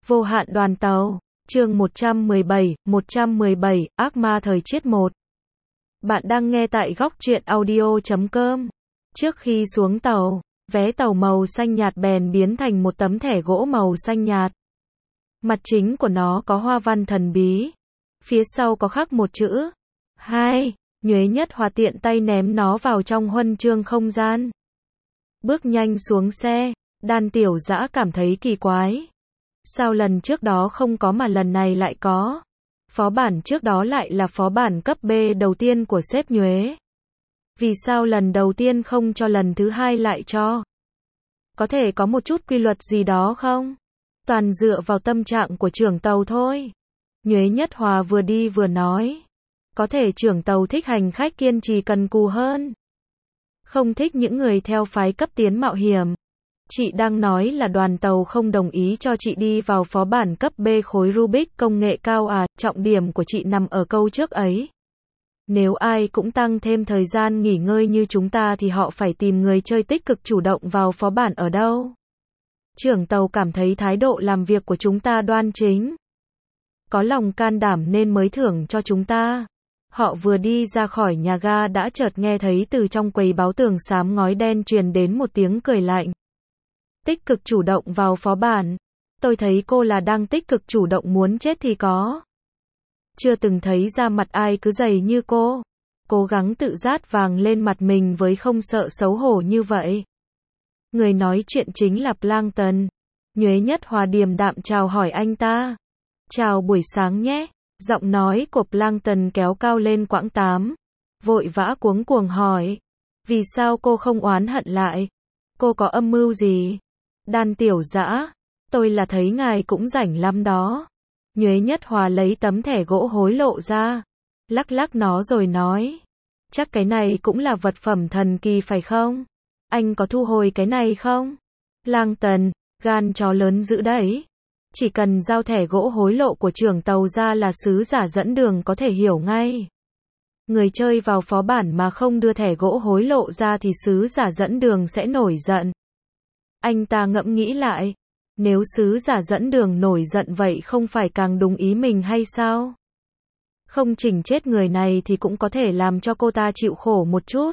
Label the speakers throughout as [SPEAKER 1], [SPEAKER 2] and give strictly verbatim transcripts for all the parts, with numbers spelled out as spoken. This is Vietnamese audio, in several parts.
[SPEAKER 1] Vô hạn đoàn tàu, chương một trăm mười bảy, một trăm mười bảy, ác ma thời triết một. Bạn đang nghe tại góc truyện audio chấm com. Trước khi xuống tàu, vé tàu màu xanh nhạt bèn biến thành một tấm thẻ gỗ màu xanh nhạt. Mặt chính của nó có hoa văn thần bí. Phía sau có khắc một chữ. Hai. Nhuế Nhất Hòa tiện tay ném nó vào trong huân chương không gian. Bước nhanh xuống xe, Đan Tiểu Dã cảm thấy kỳ quái. Sao lần trước đó không có mà lần này lại có? Phó bản trước đó lại là phó bản cấp B đầu tiên của sếp Nhuế. Vì sao lần đầu tiên không cho lần thứ hai lại cho? Có thể có một chút quy luật gì đó không? Toàn dựa vào tâm trạng của trưởng tàu thôi. Nhuế Nhất Hòa vừa đi vừa nói. Có thể trưởng tàu thích hành khách kiên trì cần cù hơn. Không thích những người theo phái cấp tiến mạo hiểm. Chị đang nói là đoàn tàu không đồng ý cho chị đi vào phó bản cấp B khối Rubik công nghệ cao à, trọng điểm của chị nằm ở câu trước ấy. Nếu ai cũng tăng thêm thời gian nghỉ ngơi như chúng ta thì họ phải tìm người chơi tích cực chủ động vào phó bản ở đâu? Trưởng tàu cảm thấy thái độ làm việc của chúng ta đoan chính. Có lòng can đảm nên mới thưởng cho chúng ta. Họ vừa đi ra khỏi nhà ga đã chợt nghe thấy từ trong quầy báo tường xám ngói đen truyền đến một tiếng cười lạnh. Tích cực chủ động vào phó bản. Tôi thấy cô là đang tích cực chủ động muốn chết thì có. Chưa từng thấy da mặt ai cứ dày như cô. Cố gắng tự dát vàng lên mặt mình với không sợ xấu hổ như vậy. Người nói chuyện chính là Plankton. Nhuế Nhất Hòa điềm đạm chào hỏi anh ta. Chào buổi sáng nhé. Giọng nói của Plankton kéo cao lên quãng tám. Vội vã cuống cuồng hỏi. Vì sao cô không oán hận lại? Cô có âm mưu gì? Đan Tiểu Dã, tôi là thấy ngài cũng rảnh lắm đó. Nhuế Nhất Hòa lấy tấm thẻ gỗ hối lộ ra. Lắc lắc nó rồi nói. Chắc cái này cũng là vật phẩm thần kỳ phải không? Anh có thu hồi cái này không? Plankton, gan chó lớn dữ đấy. Chỉ cần giao thẻ gỗ hối lộ của trưởng tàu ra là sứ giả dẫn đường có thể hiểu ngay. Người chơi vào phó bản mà không đưa thẻ gỗ hối lộ ra thì sứ giả dẫn đường sẽ nổi giận. Anh ta ngẫm nghĩ lại. Nếu sứ giả dẫn đường nổi giận vậy không phải càng đúng ý mình hay sao? Không chỉnh chết người này thì cũng có thể làm cho cô ta chịu khổ một chút.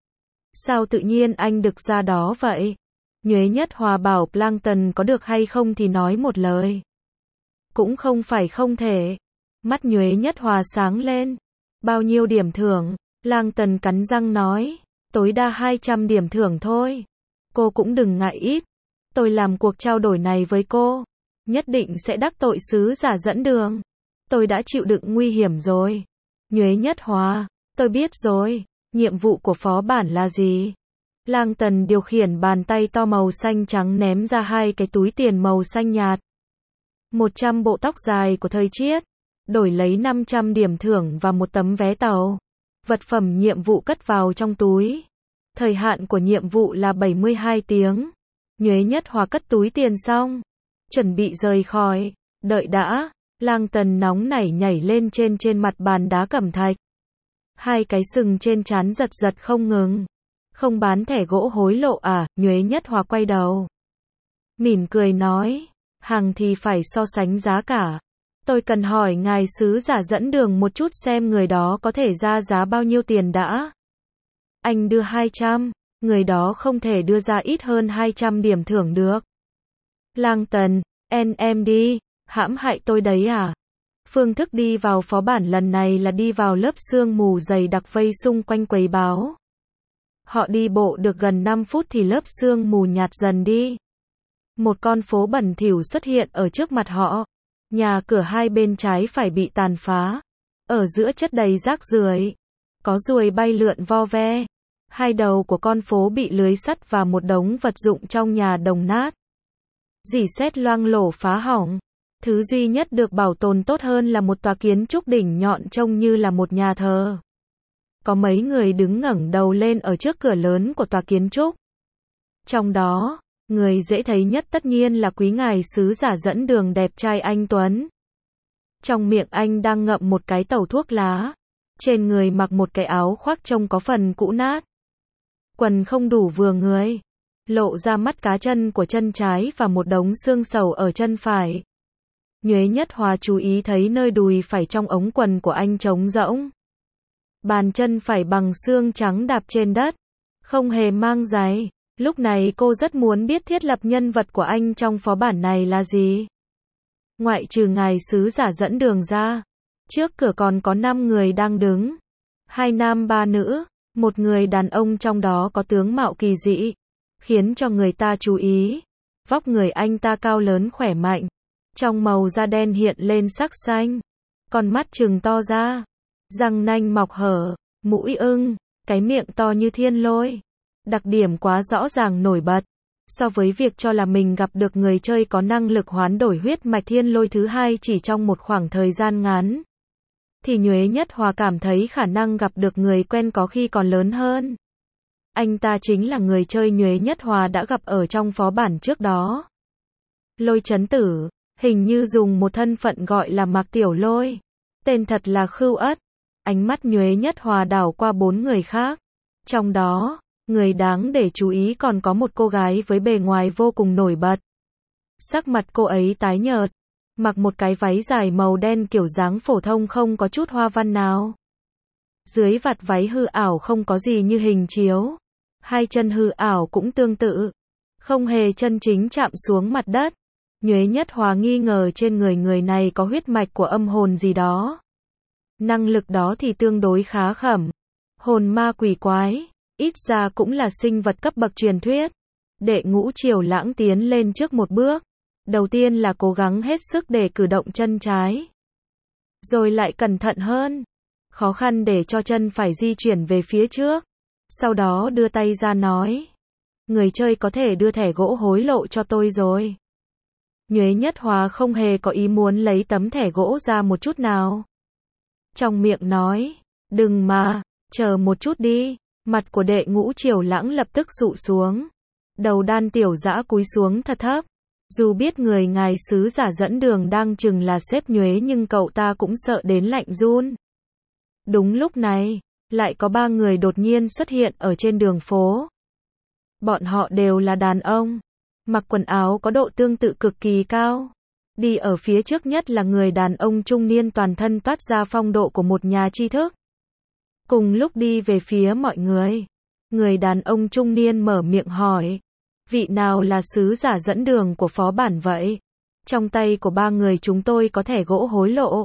[SPEAKER 1] Sao tự nhiên anh được ra đó vậy? Nhuế Nhất Hòa bảo Plankton có được hay không thì nói một lời. Cũng không phải không thể. Mắt Nhuế Nhất Hòa sáng lên. Bao nhiêu điểm thưởng? Plankton cắn răng nói. Tối đa hai trăm điểm thưởng thôi. Cô cũng đừng ngại ít. Tôi làm cuộc trao đổi này với cô. Nhất định sẽ đắc tội sứ giả dẫn đường. Tôi đã chịu đựng nguy hiểm rồi. Nhuế Nhất Hòa, tôi biết rồi. Nhiệm vụ của phó bản là gì? Plankton điều khiển bàn tay to màu xanh trắng ném ra hai cái túi tiền màu xanh nhạt. một trăm bộ tóc dài của thời triết. Đổi lấy năm trăm điểm thưởng và một tấm vé tàu. Vật phẩm nhiệm vụ cất vào trong túi. Thời hạn của nhiệm vụ là bảy mươi hai tiếng. Nhuế Nhất Hòa cất túi tiền xong. Chuẩn bị rời khỏi. Đợi đã. Plankton nóng nảy nhảy lên trên trên mặt bàn đá cẩm thạch. Hai cái sừng trên trán giật giật không ngừng. Không bán thẻ gỗ hối lộ à? Nhuế Nhất Hòa quay đầu. Mỉm cười nói. Hàng thì phải so sánh giá cả. Tôi cần hỏi ngài sứ giả dẫn đường một chút xem người đó có thể ra giá bao nhiêu tiền đã. Anh đưa hai trăm. Người đó không thể đưa ra ít hơn hai trăm điểm thưởng được. Plankton, en em đi, hãm hại tôi đấy à? Phương thức đi vào phó bản lần này là đi vào lớp sương mù dày đặc vây xung quanh quầy báo. Họ đi bộ được gần năm phút thì lớp sương mù nhạt dần đi. Một con phố bẩn thỉu xuất hiện ở trước mặt họ. Nhà cửa hai bên trái phải bị tàn phá. Ở giữa chất đầy rác rưởi. Có ruồi bay lượn vo ve. Hai đầu của con phố bị lưới sắt và một đống vật dụng trong nhà đồng nát. Rỉ sét loang lổ phá hỏng. Thứ duy nhất được bảo tồn tốt hơn là một tòa kiến trúc đỉnh nhọn trông như là một nhà thờ. Có mấy người đứng ngẩng đầu lên ở trước cửa lớn của tòa kiến trúc. Trong đó, người dễ thấy nhất tất nhiên là quý ngài sứ giả dẫn đường đẹp trai anh Tuấn. Trong miệng anh đang ngậm một cái tẩu thuốc lá. Trên người mặc một cái áo khoác trông có phần cũ nát. Quần không đủ vừa người. Lộ ra mắt cá chân của chân trái và một đống xương sầu ở chân phải. Nhuế Nhất Hòa chú ý thấy nơi đùi phải trong ống quần của anh trống rỗng. Bàn chân phải bằng xương trắng đạp trên đất, không hề mang giày. Lúc này cô rất muốn biết thiết lập nhân vật của anh trong phó bản này là gì. Ngoại trừ ngài sứ giả dẫn đường ra, trước cửa còn có năm người đang đứng. Hai nam ba nữ, một người đàn ông trong đó có tướng mạo kỳ dị, khiến cho người ta chú ý. Vóc người anh ta cao lớn khỏe mạnh, trong màu da đen hiện lên sắc xanh, con mắt trừng to ra, răng nanh mọc hở, mũi ưng, cái miệng to như thiên lôi. Đặc điểm quá rõ ràng nổi bật. So với việc cho là mình gặp được người chơi có năng lực hoán đổi huyết mạch thiên lôi thứ hai chỉ trong một khoảng thời gian ngắn, thì Nhuế Nhất Hòa cảm thấy khả năng gặp được người quen có khi còn lớn hơn. Anh ta chính là người chơi Nhuế Nhất Hòa đã gặp ở trong phó bản trước đó. Lôi Chấn Tử, hình như dùng một thân phận gọi là Mạc Tiểu Lôi. Tên thật là Khưu Ất. Ánh mắt Nhuế Nhất Hòa đảo qua bốn người khác. Trong đó, người đáng để chú ý còn có một cô gái với bề ngoài vô cùng nổi bật. Sắc mặt cô ấy tái nhợt, mặc một cái váy dài màu đen kiểu dáng phổ thông không có chút hoa văn nào. Dưới vạt váy hư ảo không có gì như hình chiếu. Hai chân hư ảo cũng tương tự, không hề chân chính chạm xuống mặt đất. Nhuế Nhất Hòa nghi ngờ trên người người này có huyết mạch của âm hồn gì đó. Năng lực đó thì tương đối khá khẩm. Hồn ma quỷ quái, ít ra cũng là sinh vật cấp bậc truyền thuyết. Đệ Ngũ Triều Lãng tiến lên trước một bước. Đầu tiên là cố gắng hết sức để cử động chân trái. Rồi lại cẩn thận hơn. Khó khăn để cho chân phải di chuyển về phía trước. Sau đó đưa tay ra nói. Người chơi có thể đưa thẻ gỗ hối lộ cho tôi rồi. Nhuế Nhất Hòa không hề có ý muốn lấy tấm thẻ gỗ ra một chút nào. Trong miệng nói. Đừng mà, chờ một chút đi. Mặt của Đệ Ngũ Triều Lãng lập tức sụ xuống. Đầu Đan Tiểu Dã cúi xuống thật thấp. Dù biết người ngài sứ giả dẫn đường đang chừng là sếp Nhuế nhưng cậu ta cũng sợ đến lạnh run. Đúng lúc này, lại có ba người đột nhiên xuất hiện ở trên đường phố. Bọn họ đều là đàn ông, mặc quần áo có độ tương tự cực kỳ cao. Đi ở phía trước nhất là người đàn ông trung niên toàn thân toát ra phong độ của một nhà tri thức. Cùng lúc đi về phía mọi người, người đàn ông trung niên mở miệng hỏi. Vị nào là sứ giả dẫn đường của phó bản vậy? Trong tay của ba người chúng tôi có thẻ gỗ hối lộ.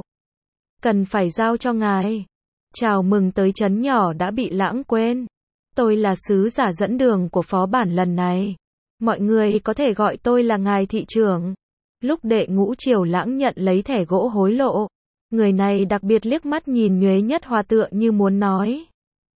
[SPEAKER 1] Cần phải giao cho ngài. Chào mừng tới trấn nhỏ đã bị lãng quên. Tôi là sứ giả dẫn đường của phó bản lần này. Mọi người có thể gọi tôi là ngài thị trưởng. Lúc Đệ Ngũ Triều Lãng nhận lấy thẻ gỗ hối lộ, người này đặc biệt liếc mắt nhìn Nhuế Nhất Hòa tựa như muốn nói.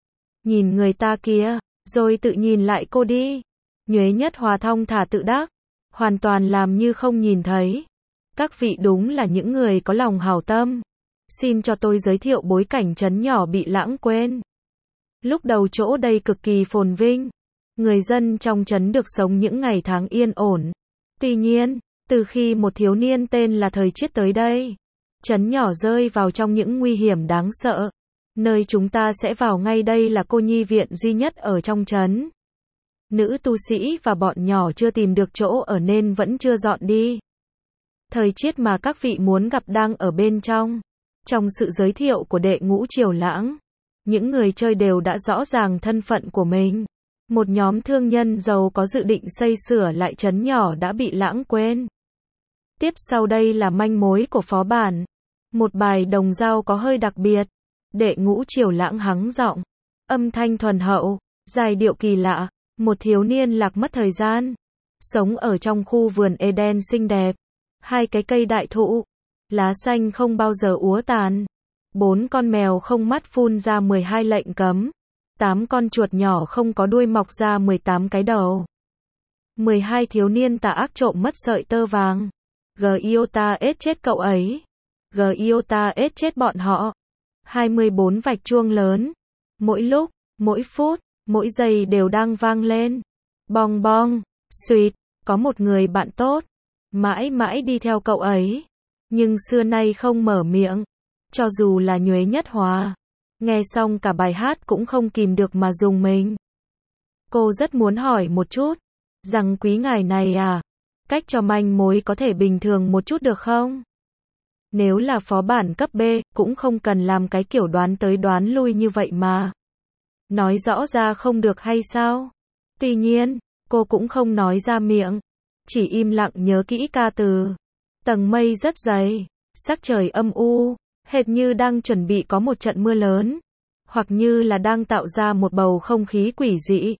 [SPEAKER 1] Nhìn người ta kia, rồi tự nhìn lại cô đi. Nhuế Nhất Hòa thong thả tự đắc, hoàn toàn làm như không nhìn thấy. Các vị đúng là những người có lòng hảo tâm. Xin cho tôi giới thiệu bối cảnh trấn nhỏ bị lãng quên. Lúc đầu chỗ đây cực kỳ phồn vinh. Người dân trong trấn được sống những ngày tháng yên ổn. Tuy nhiên, từ khi một thiếu niên tên là Thời Chiết tới đây, trấn nhỏ rơi vào trong những nguy hiểm đáng sợ. Nơi chúng ta sẽ vào ngay đây là cô nhi viện duy nhất ở trong trấn. Nữ tu sĩ và bọn nhỏ chưa tìm được chỗ ở nên vẫn chưa dọn đi. Thời Chiết mà các vị muốn gặp đang ở bên trong. Trong sự giới thiệu của Đệ Ngũ Triều Lãng, những người chơi đều đã rõ ràng thân phận của mình. Một nhóm thương nhân giàu có dự định xây sửa lại trấn nhỏ đã bị lãng quên. Tiếp sau đây là manh mối của phó bản. Một bài đồng dao có hơi đặc biệt. Đệ Ngũ Triều Lãng hắng giọng. Âm thanh thuần hậu, giai điệu kỳ lạ. Một thiếu niên lạc mất thời gian. Sống ở trong khu vườn Eden xinh đẹp. Hai cái cây đại thụ. Lá xanh không bao giờ úa tàn. Bốn con mèo không mắt phun ra mười hai lệnh cấm. Tám con chuột nhỏ không có đuôi mọc ra mười tám cái đầu. mười hai thiếu niên tà ác trộm mất sợi tơ vàng. Giota ết chết cậu ấy. Giota ết chết bọn họ. hai mươi bốn vạch chuông lớn. Mỗi lúc, mỗi phút, mỗi giây đều đang vang lên. Bong bong, suýt, có một người bạn tốt. Mãi mãi đi theo cậu ấy. Nhưng xưa nay không mở miệng. Cho dù là Nhuế Nhất Hòa. Nghe xong cả bài hát cũng không kìm được mà dùng mình. Cô rất muốn hỏi một chút. Rằng quý ngài này à. Cách cho manh mối có thể bình thường một chút được không? Nếu là phó bản cấp B, cũng không cần làm cái kiểu đoán tới đoán lui như vậy mà. Nói rõ ra không được hay sao? Tuy nhiên, cô cũng không nói ra miệng, chỉ im lặng nhớ kỹ ca từ. Tầng mây rất dày, sắc trời âm u, hệt như đang chuẩn bị có một trận mưa lớn, hoặc như là đang tạo ra một bầu không khí quỷ dị.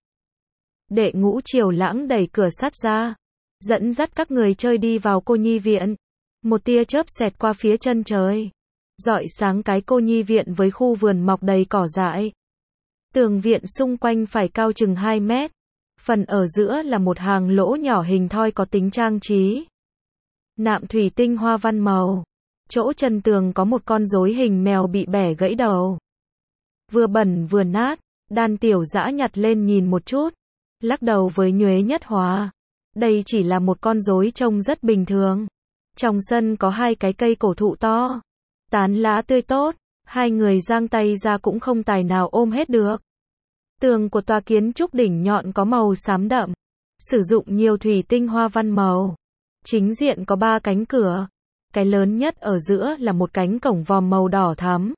[SPEAKER 1] Đệ Ngũ Triều Lãng đẩy cửa sắt ra, dẫn dắt các người chơi đi vào cô nhi viện. Một tia chớp xẹt qua phía chân trời, rọi sáng cái cô nhi viện với khu vườn mọc đầy cỏ dại. Tường viện xung quanh phải cao chừng hai mét. Phần ở giữa là một hàng lỗ nhỏ hình thoi có tính trang trí. Nạm thủy tinh hoa văn màu. Chỗ chân tường có một con rối hình mèo bị bẻ gãy đầu. Vừa bẩn vừa nát, Đan Tiểu Dã nhặt lên nhìn một chút, lắc đầu với Nhuế Nhất Hòa. Đây chỉ là một con rối trông rất bình thường. Trong sân có hai cái cây cổ thụ to, tán lá tươi tốt, hai người giang tay ra cũng không tài nào ôm hết được. Tường của tòa kiến trúc đỉnh nhọn có màu xám đậm, sử dụng nhiều thủy tinh hoa văn màu. Chính diện có ba cánh cửa, cái lớn nhất ở giữa là một cánh cổng vòm màu đỏ thắm.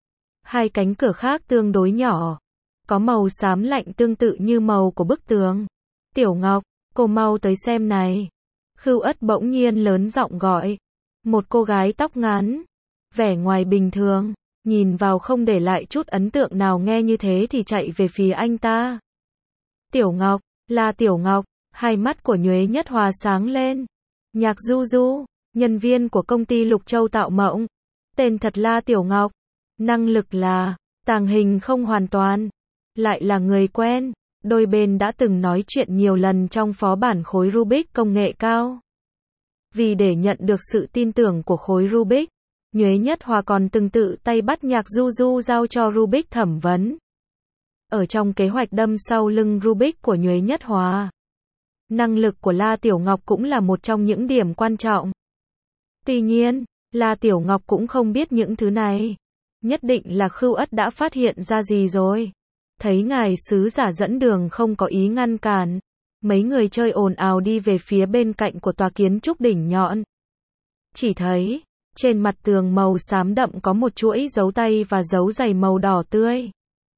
[SPEAKER 1] Hai cánh cửa khác tương đối nhỏ, có màu xám lạnh tương tự như màu của bức tường. Tiểu Ngọc, cô mau tới xem này. Khưu Ất bỗng nhiên lớn giọng gọi. Một cô gái tóc ngắn, vẻ ngoài bình thường, nhìn vào không để lại chút ấn tượng nào nghe như thế thì chạy về phía anh ta. Tiểu Ngọc, là Tiểu Ngọc, hai mắt của Nhuế Nhất Hòa sáng lên. Nhạc Du Du, nhân viên của công ty Lục Châu Tạo Mộng. Tên thật là Tiểu Ngọc. Năng lực là tàng hình không hoàn toàn. Lại là người quen. Đôi bên đã từng nói chuyện nhiều lần trong phó bản khối Rubik công nghệ cao. Vì để nhận được sự tin tưởng của khối Rubik, Nhuế Nhất Hòa còn từng tự tay bắt Nhạc Du Du giao cho Rubik thẩm vấn. Ở trong kế hoạch đâm sau lưng Rubik của Nhuế Nhất Hòa, năng lực của La Tiểu Ngọc cũng là một trong những điểm quan trọng. Tuy nhiên, La Tiểu Ngọc cũng không biết những thứ này. Nhất định là Khưu Ất đã phát hiện ra gì rồi. Thấy ngài sứ giả dẫn đường không có ý ngăn cản, mấy người chơi ồn ào đi về phía bên cạnh của tòa kiến trúc đỉnh nhọn. Chỉ thấy, trên mặt tường màu xám đậm có một chuỗi dấu tay và dấu giày màu đỏ tươi.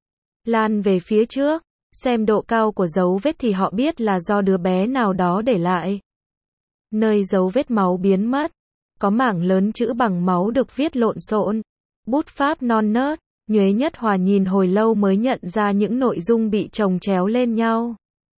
[SPEAKER 1] Lan về phía trước, xem độ cao của dấu vết thì họ biết là do đứa bé nào đó để lại. Nơi dấu vết máu biến mất, có mảng lớn chữ bằng máu được viết lộn xộn, bút pháp non nớt. Nhuế Nhất Hòa nhìn hồi lâu mới nhận ra những nội dung bị chồng chéo lên nhau.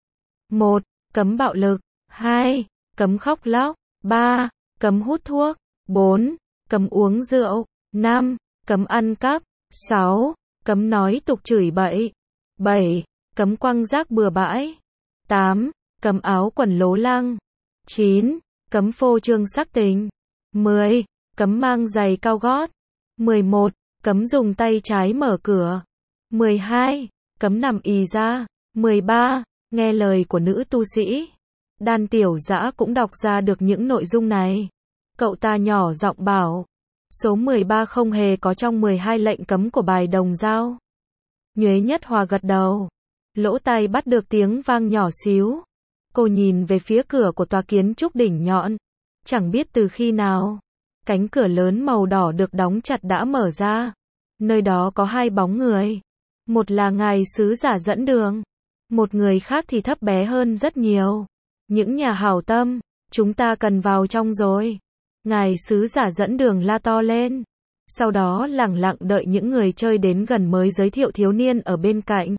[SPEAKER 1] một. Cấm bạo lực. hai. Cấm khóc lóc. ba. Cấm hút thuốc. bốn. Cấm uống rượu. năm. Cấm ăn cắp. sáu. Cấm nói tục chửi bậy. bảy. Cấm quăng rác bừa bãi. tám. Cấm áo quần lố lăng. chín. Cấm phô trương sắc tình. mười. Cấm mang giày cao gót. mười một. Cấm dùng tay trái mở cửa. mười hai. Cấm nằm ì ra. mười ba. Nghe lời của nữ tu sĩ. Đan Tiểu Dã cũng đọc ra được những nội dung này. Cậu ta nhỏ giọng bảo. Số mười ba không hề có trong mười hai lệnh cấm của bài đồng dao. Nhuế Nhất Hòa gật đầu. Lỗ tai bắt được tiếng vang nhỏ xíu. Cô nhìn về phía cửa của tòa kiến trúc đỉnh nhọn. Chẳng biết từ khi nào, cánh cửa lớn màu đỏ được đóng chặt đã mở ra. Nơi đó có hai bóng người. Một là ngài sứ giả dẫn đường. Một người khác thì thấp bé hơn rất nhiều. Những nhà hảo tâm, chúng ta cần vào trong rồi. Ngài sứ giả dẫn đường la to lên. Sau đó lẳng lặng đợi những người chơi đến gần mới giới thiệu thiếu niên ở bên cạnh.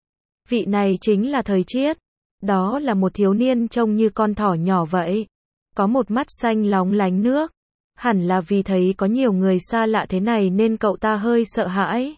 [SPEAKER 1] Vị này chính là Thời Triết. Đó là một thiếu niên trông như con thỏ nhỏ vậy. Có một mắt xanh lóng lánh nước. Hẳn là vì thấy có nhiều người xa lạ thế này nên cậu ta hơi sợ hãi.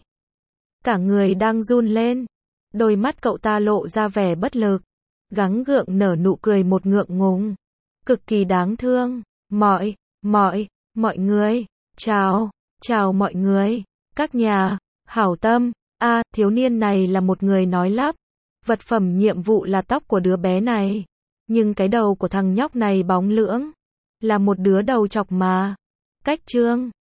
[SPEAKER 1] Cả người đang run lên. Đôi mắt cậu ta lộ ra vẻ bất lực. Gắng gượng nở nụ cười một ngượng ngùng. Cực kỳ đáng thương. Mọi, mọi, mọi người. Chào, chào mọi người. Các nhà, hảo tâm. A, à, thiếu niên này là một người nói lắp. Vật phẩm nhiệm vụ là tóc của đứa bé này. Nhưng cái đầu của thằng nhóc này bóng lưỡng. Là một đứa đầu chọc mà. Cách trương.